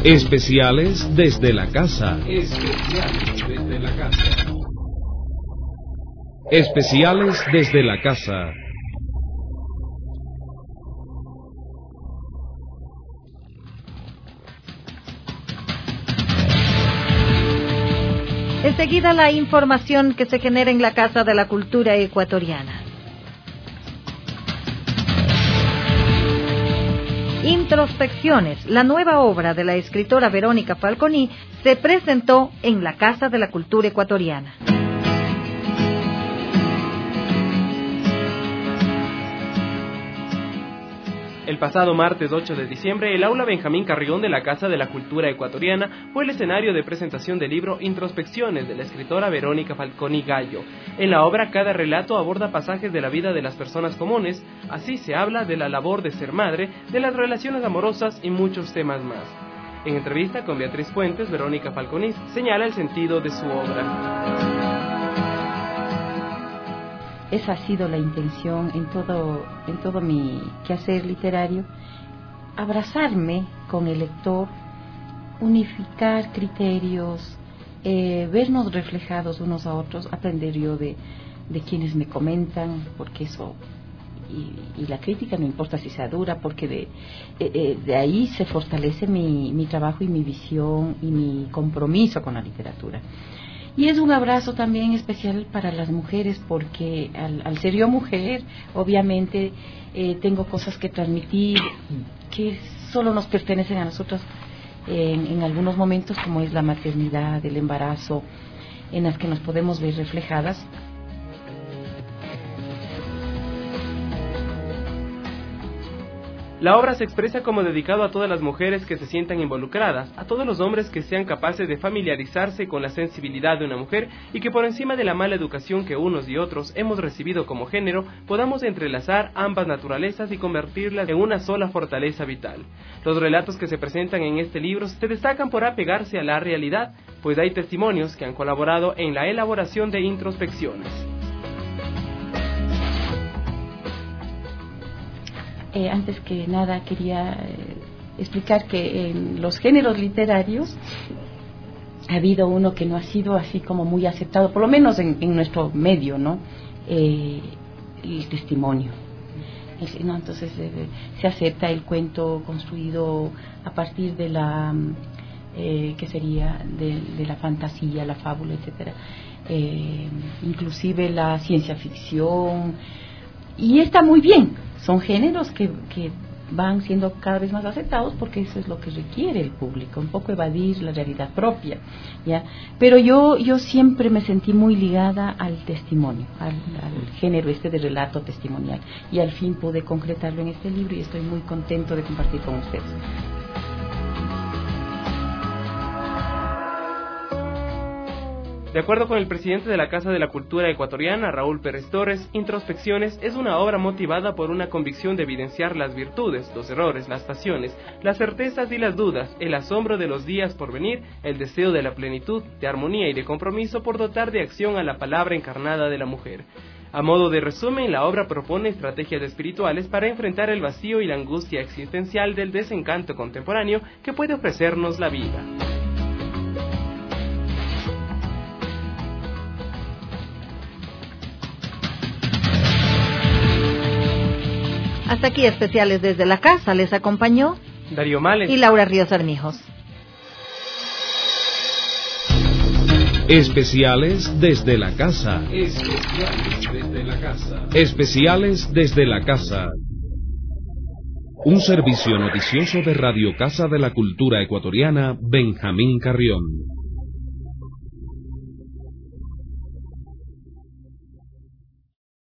Especiales desde la casa. Especiales desde la casa. Especiales desde la casa. Enseguida la información que se genera en la Casa de la Cultura Ecuatoriana. Introspecciones, la nueva obra de la escritora Verónica Falconi, se presentó en la Casa de la Cultura Ecuatoriana. El pasado martes 8 de diciembre, el aula Benjamín Carrión de la Casa de la Cultura Ecuatoriana fue el escenario de presentación del libro Introspecciones de la escritora Verónica Falconi Gallo. En la obra, cada relato aborda pasajes de la vida de las personas comunes, así se habla de la labor de ser madre, de las relaciones amorosas y muchos temas más. En entrevista con Beatriz Fuentes, Verónica Falconi señala el sentido de su obra. Esa ha sido la intención en todo mi quehacer literario, abrazarme con el lector, unificar criterios, vernos reflejados unos a otros, aprender yo de quienes me comentan, porque eso, y la crítica no importa si sea dura, porque de ahí se fortalece mi trabajo y mi visión y mi compromiso con la literatura. Y es un abrazo también especial para las mujeres, porque al ser yo mujer, obviamente tengo cosas que transmitir que solo nos pertenecen a nosotras en algunos momentos, como es la maternidad, el embarazo, en las que nos podemos ver reflejadas. La obra se expresa como dedicado a todas las mujeres que se sientan involucradas, a todos los hombres que sean capaces de familiarizarse con la sensibilidad de una mujer y que por encima de la mala educación que unos y otros hemos recibido como género, podamos entrelazar ambas naturalezas y convertirlas en una sola fortaleza vital. Los relatos que se presentan en este libro se destacan por apegarse a la realidad, pues hay testimonios que han colaborado en la elaboración de introspecciones. Antes que nada quería explicar que en los géneros literarios ha habido uno que no ha sido así como muy aceptado, por lo menos en nuestro medio, ¿no? El testimonio. ¿No? Entonces se acepta el cuento construido a partir de la que sería de la fantasía, la fábula, etcétera, inclusive la ciencia ficción, y está muy bien. Son géneros que van siendo cada vez más aceptados porque eso es lo que requiere el público, un poco evadir la realidad propia, ¿ya? Pero yo siempre me sentí muy ligada al testimonio, al género de relato testimonial, y al fin pude concretarlo en este libro y estoy muy contento de compartir con ustedes. De acuerdo con el presidente de la Casa de la Cultura Ecuatoriana, Raúl Pérez Torres, Introspecciones es una obra motivada por una convicción de evidenciar las virtudes, los errores, las pasiones, las certezas y las dudas, el asombro de los días por venir, el deseo de la plenitud, de armonía y de compromiso por dotar de acción a la palabra encarnada de la mujer. A modo de resumen, la obra propone estrategias espirituales para enfrentar el vacío y la angustia existencial del desencanto contemporáneo que puede ofrecernos la vida. Hasta aquí Especiales desde la Casa. Les acompañó Darío Males y Laura Ríos Armijos. Especiales desde la casa. Especiales desde la casa. Especiales desde la casa. Un servicio noticioso de Radio Casa de la Cultura Ecuatoriana, Benjamín Carrión.